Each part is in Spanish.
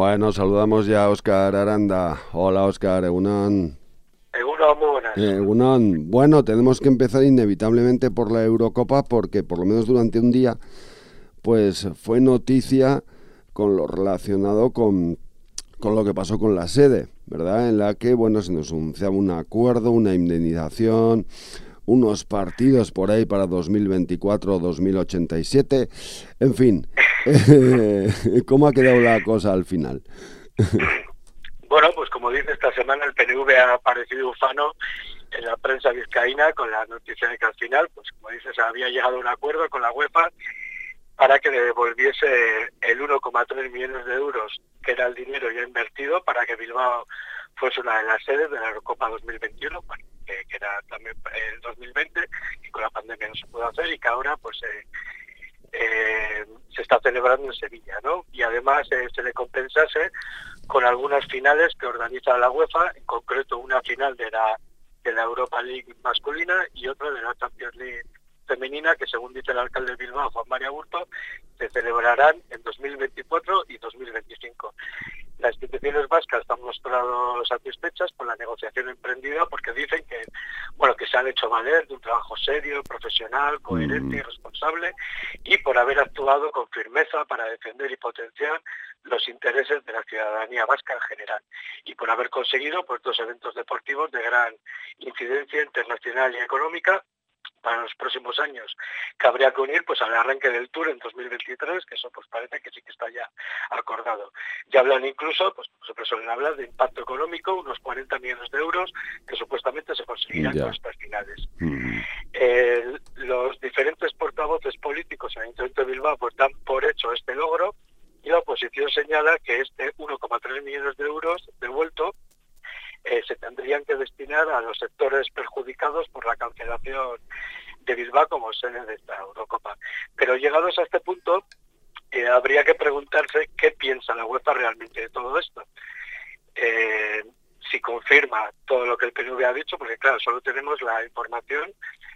Bueno, saludamos ya a Óscar Aranda. Hola Óscar, Egunon. Seguro, muy buenas. Egunon. Bueno, tenemos que empezar inevitablemente por la Eurocopa porque por lo menos durante un día pues fue noticia con lo relacionado con lo que pasó con la sede, ¿verdad? En la que, bueno, se nos anunciaba un acuerdo, una indemnización, unos partidos por ahí para 2024 o 2087, en fin. ¿Cómo ha quedado la cosa al final? Bueno, pues como dice, esta semana el PNV ha aparecido ufano en la prensa vizcaína con la noticia de que al final, pues como dices, había llegado a un acuerdo con la UEFA para que le devolviese el 1,3 millones de euros, que era el dinero ya invertido para que Bilbao fuese una de las sedes de la Eurocopa 2021, bueno, que era también el 2020, y con la pandemia no se pudo hacer, y que ahora pues se está celebrando en Sevilla, ¿no? Y además se le compensase con algunas finales que organiza la UEFA, en concreto una final de la Europa League masculina y otra de la Champions League femenina, que según dice el alcalde de Bilbao, Juan María Burto, se celebrarán en 2024 y 2025. Las instituciones vascas están mostrando satisfechas por la negociación emprendida porque dicen que, bueno, que se han hecho valer de un trabajo serio, profesional, coherente y responsable, y por haber actuado con firmeza para defender y potenciar los intereses de la ciudadanía vasca en general, y por haber conseguido pues, dos eventos deportivos de gran incidencia internacional y económica para los próximos años, que habría que unir pues al arranque del Tour en 2023, que eso pues parece que sí que está ya acordado. Ya hablan incluso, pues siempre suelen hablar de impacto económico, unos 40 millones de euros que supuestamente se conseguirán con Ya. estas finales. Mm. Los diferentes portavoces políticos en el Ayuntamiento de Bilbao pues dan por hecho este logro, y la oposición señala que este 1,3 millones de euros devuelto se tendrían que destinar a los sectores perjudicados por la cancelación de Bilbao como sede de esta Eurocopa. Pero llegados a este punto, habría que preguntarse qué piensa la UEFA realmente de todo esto. Si confirma todo lo que el PNV ha dicho, porque claro, solo tenemos la información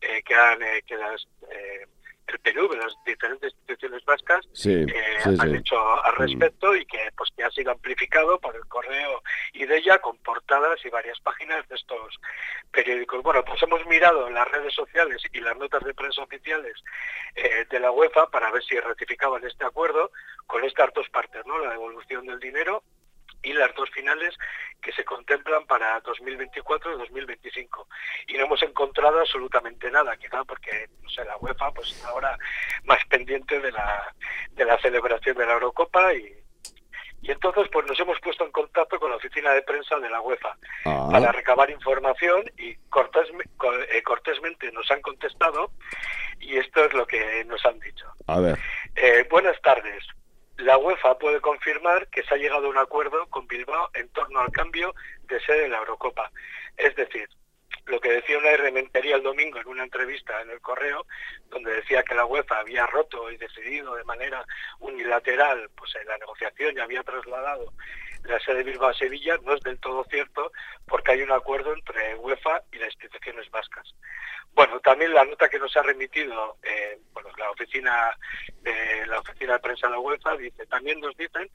el PNV, las diferentes instituciones vascas, Sí, sí, han sí. hecho al respecto, y que pues que ha sido amplificado por el correo y de ella con portadas y varias páginas de estos periódicos. Bueno, pues hemos mirado en las redes sociales y las notas de prensa oficiales de la UEFA para ver si ratificaban este acuerdo con estas dos partes, ¿no? La devolución del dinero y las dos finales que se contemplan para 2024 y 2025. Y no hemos encontrado absolutamente nada, quizá porque, no sé, la UEFA pues está ahora más pendiente de la celebración de la Eurocopa, y entonces pues nos hemos puesto en contacto con la oficina de prensa de la UEFA Ah, para recabar información, y cortésmente nos han contestado, y esto es lo que nos han dicho. a ver. Buenas tardes. La UEFA puede confirmar que se ha llegado a un acuerdo con Bilbao en torno al cambio de sede de la Eurocopa. Es decir, lo que decía Unai Rementería el domingo en una entrevista en El Correo, donde decía que la UEFA había roto y decidido de manera unilateral pues en la negociación y había trasladado la sede de Bilbao a Sevilla, no es del todo cierto, porque hay un acuerdo entre UEFA y las instituciones vascas. Bueno, también la nota que nos ha remitido la oficina de prensa de la UEFA dice, también nos dicen,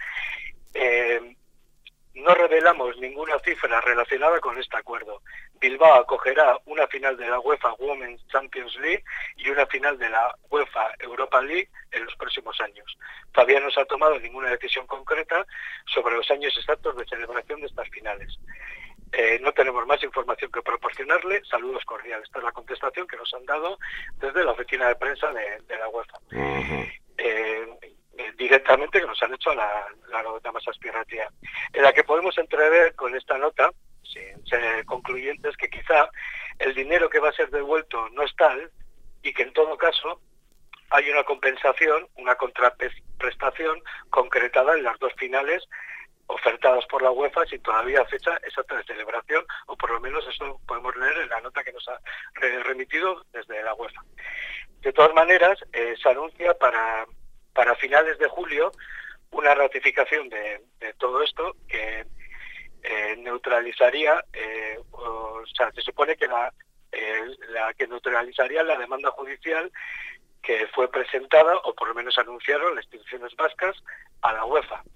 no revelamos ninguna cifra relacionada con este acuerdo. Bilbao acogerá una final de la UEFA Women's Champions League y una final de la UEFA Europa League en los próximos años. Todavía no se ha tomado ninguna decisión concreta sobre los años exactos de celebración de estas finales. No tenemos más información que proporcionarle. Saludos cordiales. Esta es la contestación que nos han dado desde la oficina de prensa de la UEFA. Ajá. Directamente, que nos han hecho la nota más aspirativa, en la que podemos entrever con esta nota, sin ser concluyentes, que quizá el dinero que va a ser devuelto no es tal, y que en todo caso hay una compensación, una contraprestación concretada en las dos finales ofertadas por la UEFA, sin todavía fecha exacta de celebración, o por lo menos eso podemos leer en la nota que nos ha remitido desde la UEFA. De todas maneras, se anuncia para finales de julio una ratificación de todo esto que neutralizaría, se supone que la que neutralizaría la demanda judicial que fue presentada, o por lo menos anunciaron las instituciones vascas, a la UEFA.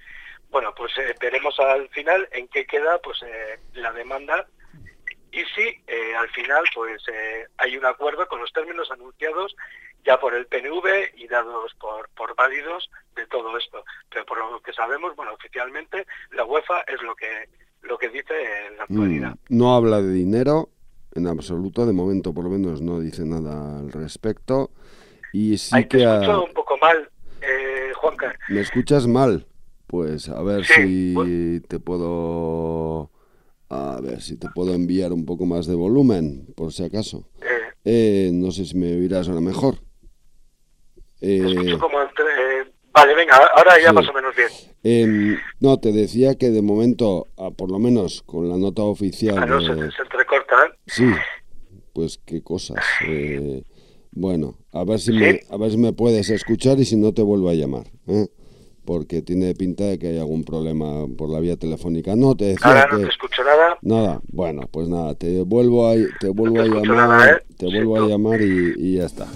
Bueno, pues veremos al final en qué queda pues la demanda y si al final pues hay un acuerdo con los términos anunciados ya por el PNV y dados por válidos de todo esto. Pero por lo que sabemos, bueno, oficialmente la UEFA es lo que dice en la actualidad. No habla de dinero en absoluto, de momento por lo menos no dice nada al respecto. Y sí Ahí te escucho un poco mal, Juanca. ¿Me escuchas mal? Pues a ver Sí, si te puedo... A ver si te puedo enviar un poco más de volumen, por si acaso. No sé si me oirás ahora mejor. Te escucho como vale, venga, ahora ya Sí. más o menos bien. No, te decía que de momento, por lo menos con la nota oficial No, de... se entrecorta, ¿eh? Sí, pues qué cosas. Bueno, a ver si ¿Sí? a ver si me puedes escuchar y si no te vuelvo a llamar, ¿eh? Porque tiene pinta de que hay algún problema por la vía telefónica. No, te decía Ahora no que... te escucho nada. Nada, bueno, pues nada, te vuelvo a No te escucho llamar, nada, ¿eh? te vuelvo a Siento. llamar y ya está.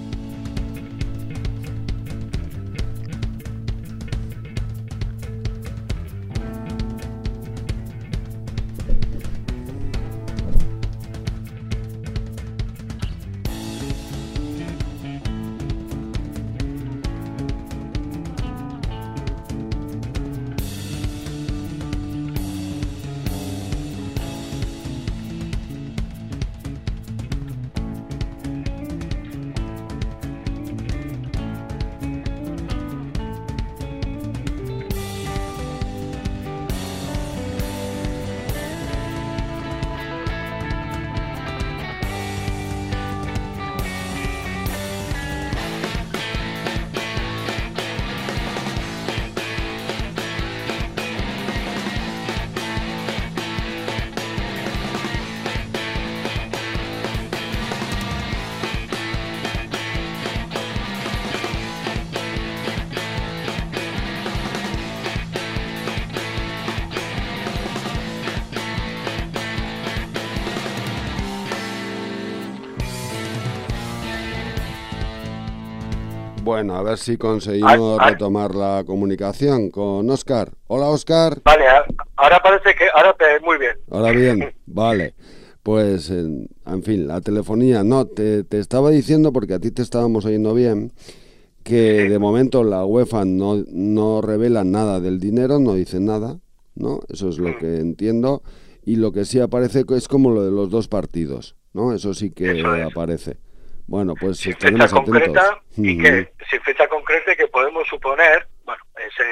Bueno, a ver si conseguimos retomar la comunicación con Óscar. Hola, Óscar. Vale, ahora parece que... muy bien. Ahora bien, vale. Pues, en fin, la telefonía. No, te estaba diciendo, porque a ti te estábamos oyendo bien, que de momento la UEFA no revela nada del dinero, no dice nada, ¿no? Eso es lo que entiendo. Y lo que sí aparece es como lo de los dos partidos, ¿no? Eso sí que aparece. Bueno, pues sin estaremos fecha atentos. Concreta y que sin fecha concreta que podemos suponer, bueno,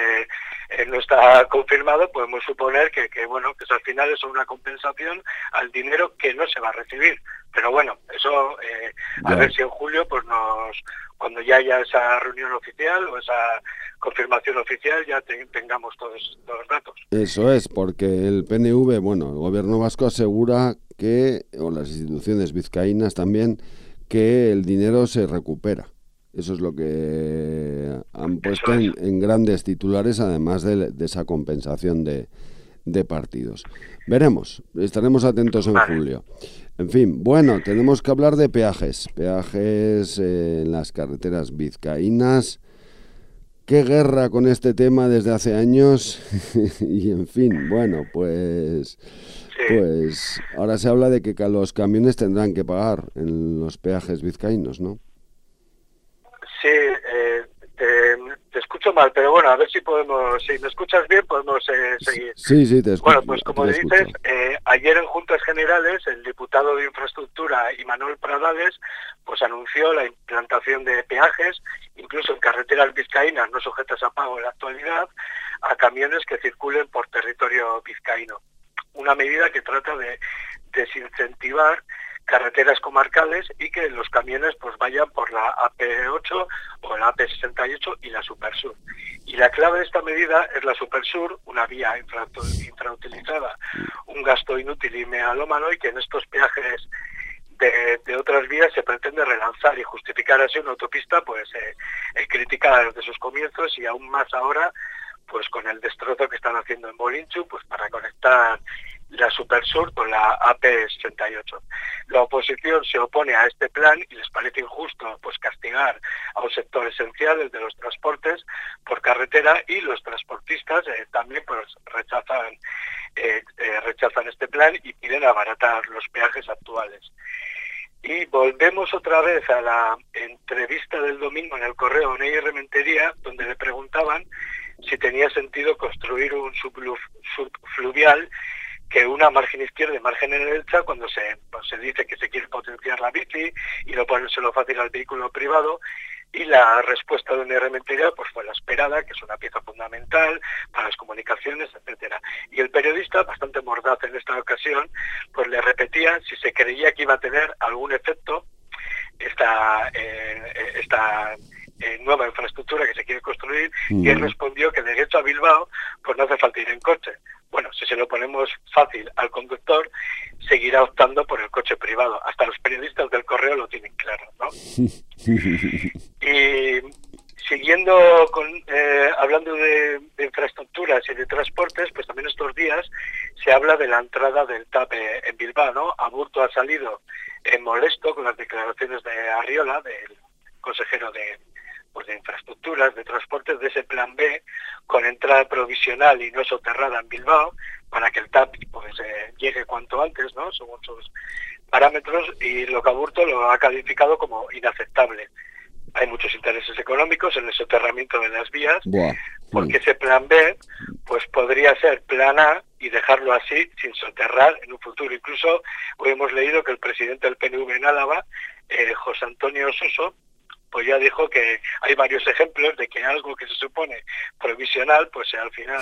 no está confirmado, podemos suponer que bueno, que eso al final es una compensación al dinero que no se va a recibir. Pero bueno, eso a ver si en julio pues cuando ya haya esa reunión oficial o esa confirmación oficial ya tengamos todos los datos. Eso es, porque el PNV, bueno, el gobierno vasco asegura que, o las instituciones vizcaínas también, que el dinero se recupera. Eso es lo que han puesto en grandes titulares, además de esa compensación de partidos. Veremos, estaremos atentos en julio. En fin, bueno, tenemos que hablar de peajes. Peajes en las carreteras vizcaínas. Qué guerra con este tema desde hace años. Y en fin, bueno, pues ahora se habla de que los camiones tendrán que pagar en los peajes vizcaínos, ¿no? Sí, te escucho mal, pero bueno, a ver si me escuchas bien, podemos seguir. Sí, te escucho. Bueno, pues como dices, ayer en Juntas Generales el diputado de Infraestructura, Imanol Pradales, pues anunció la implantación de peajes, incluso en carreteras vizcaínas no sujetas a pago en la actualidad, a camiones que circulen por territorio vizcaíno. Una medida que trata de desincentivar carreteras comarcales y que los camiones pues vayan por la AP8 o la AP68 y la Supersur. Y la clave de esta medida es la Supersur, una vía infrautilizada, un gasto inútil y megalómano, y que en estos peajes de otras vías se pretende relanzar y justificar así una autopista pues criticada desde sus comienzos y aún más ahora pues con el destrozo que están haciendo en Bolinchu pues para conectar la Supersur con la AP68. La oposición se opone a este plan y les parece injusto pues castigar a un sector esencial, el de los transportes por carretera, y los transportistas también pues rechazan este plan y piden abaratar los peajes actuales. Y volvemos otra vez a la entrevista del domingo en el Correo a Ney Rementería, donde le preguntaban si tenía sentido construir un subfluvial que una margen izquierda y margen derecha, cuando se dice que se quiere potenciar la bici y no ponérselo fácil al vehículo privado. Y la respuesta de Ney Rementería pues fue la esperada, que es una pieza fundamental para las comunicaciones, etcétera. Y el periodista, bastante mordaz en esta ocasión, pues le repetía si se creía que iba a tener algún efecto esta nueva infraestructura que se quiere construir, y él respondió que de Getxo a Bilbao pues no hace falta ir en coche. Bueno, si se lo ponemos fácil al conductor, seguirá optando por el coche privado. Hasta los periodistas del Correo lo tienen claro, ¿no? Y siguiendo hablando de infraestructuras y de transportes, pues también estos días se habla de la entrada del TAP en Bilbao, ¿no? Aburto ha salido molesto con las declaraciones de Arriola, del consejero de infraestructuras, de transportes, de ese plan B con entrada provisional y no soterrada en Bilbao, para que el TAP pues llegue cuanto antes, ¿no? Según sus parámetros, y lo que Aburto lo ha calificado como inaceptable. Hay muchos intereses económicos en el soterramiento de las vías, porque ese plan B pues podría ser plan A y dejarlo así, sin soterrar en un futuro. Incluso hoy hemos leído que el presidente del PNV en Álava, José Antonio Suso, pues ya dijo que hay varios ejemplos de que algo que se supone provisional, pues al final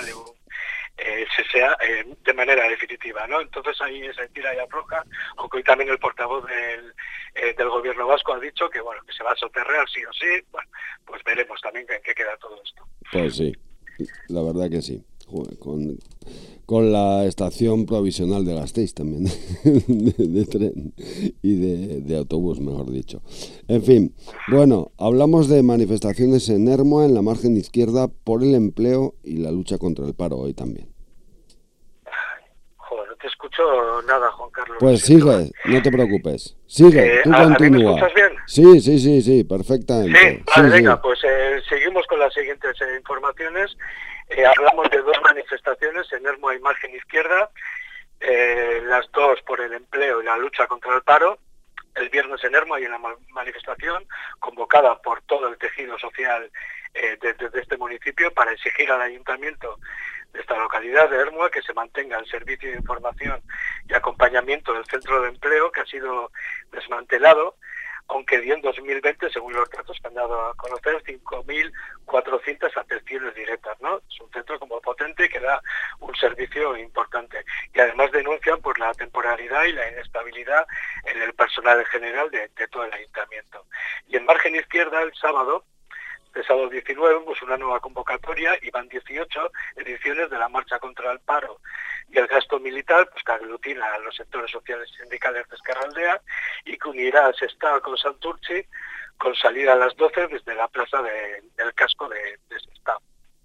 sea de manera definitiva, ¿no? Entonces ahí se tira y afloja, aunque hoy también el portavoz del gobierno vasco ha dicho que bueno, que se va a soterrar sí o sí. Bueno, pues veremos también en qué queda todo esto. Pues sí, la verdad que sí. Con la estación provisional de Gasteiz también, de tren y de autobús, mejor dicho. En fin, bueno, hablamos de manifestaciones en Ermua, en la margen izquierda, por el empleo y la lucha contra el paro hoy también. Joder, no te escucho nada, Juan Carlos. Pues sigue, no te preocupes. Sigue, tú continúa. ¿A mí me escuchas bien? Sí, perfectamente. Sí, vale, venga, pues seguimos con las siguientes informaciones. Hablamos de dos manifestaciones en Ermua y margen izquierda, las dos por el empleo y la lucha contra el paro. El viernes en Ermua hay una manifestación convocada por todo el tejido social de este municipio para exigir al ayuntamiento de esta localidad de Ermua que se mantenga el servicio de información y acompañamiento del centro de empleo, que ha sido desmantelado, aunque dio en 2020, según los datos que han dado a conocer, 5.400 atenciones directas, ¿no? Es un centro como potente que da un servicio importante. Y además denuncian por la temporalidad y la inestabilidad en el personal en general de todo el ayuntamiento. Y en margen izquierda, el sábado 19, pues una nueva convocatoria, y van 18 ediciones de la marcha contra el paro y el gasto militar, pues que aglutina a los sectores sociales y sindicales de Ezkerraldea y que unirá a Sestao con Santurtzi, con salida a las 12 desde la plaza del casco de Sestao.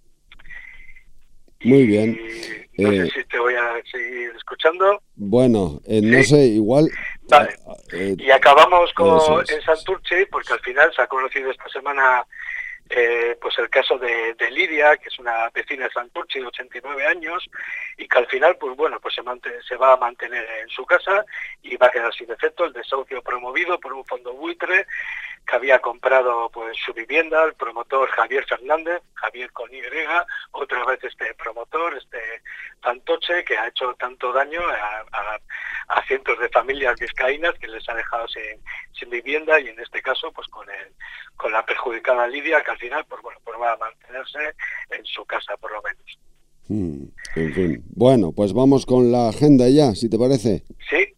Muy bien. No sé si te voy a seguir escuchando. Bueno, no ¿Sí? sé, igual... Vale. Y acabamos en Santurtzi, porque al final se ha conocido esta semana pues el caso de Lidia, que es una vecina de Santurtzi de 89 años, y que al final pues bueno, pues se va a mantener en su casa y va a quedar sin efecto el desahucio promovido por un fondo buitre que había comprado pues su vivienda, el promotor Javier Fernández, Javier con Y, otra vez este promotor, este fantoche, que ha hecho tanto daño a cientos de familias vizcaínas, que les ha dejado sin vivienda, y en este caso pues con la perjudicada Lidia, que al final pues bueno, pues va a mantenerse en su casa por lo menos. En fin, bueno, pues vamos con la agenda ya, si te parece. Sí.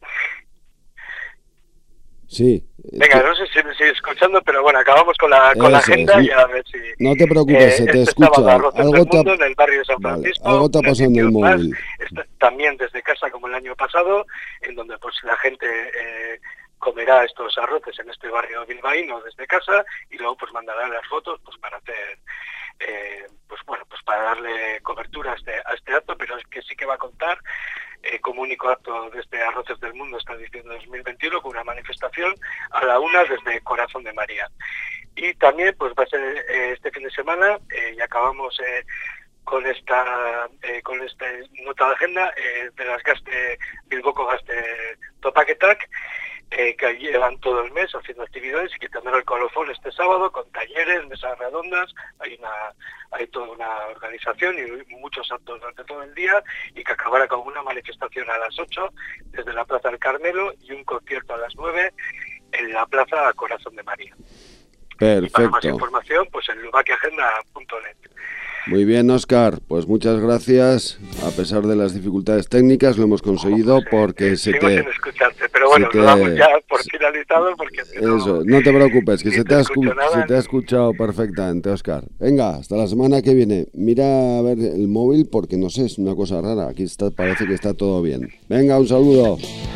Sí. Venga, no sé si me sigues escuchando, pero bueno, acabamos con la agenda y a ver si... No te preocupes, se te escucha. En el barrio de San Francisco. Algo te ha pasado en el móvil. También desde casa, como el año pasado, en donde pues la gente comerá estos arroces en este barrio bilbaíno desde casa, y luego pues mandarán las fotos pues para hacer... pues bueno, pues para darle cobertura a este acto, pero es que sí que va a contar como único acto de este Arroces del Mundo esta edición de 2021, con una manifestación a la 1 desde Corazón de María. Y también pues va a ser este fin de semana, y acabamos con esta nota de agenda de las Bilboko Gazte Topaketak, que llevan todo el mes haciendo actividades, y que tendrá el colofón este sábado con talleres, mesas redondas. Hay toda una organización y muchos actos durante todo el día, y que acabará con una manifestación a las 8 desde la Plaza del Carmelo y un concierto a las 9 en la Plaza Corazón de María. Perfecto. Y para más información, pues en lubakiagenda.net. Muy bien, Óscar, pues muchas gracias. A pesar de las dificultades técnicas lo hemos conseguido, porque sin escucharte, pero bueno, lo damos ya por finalizado, porque eso, no te preocupes, que se te ha escuchado perfectamente, Óscar. Venga, hasta la semana que viene. Mira a ver el móvil, porque no sé, es una cosa rara. Aquí parece que está todo bien. Venga, un saludo.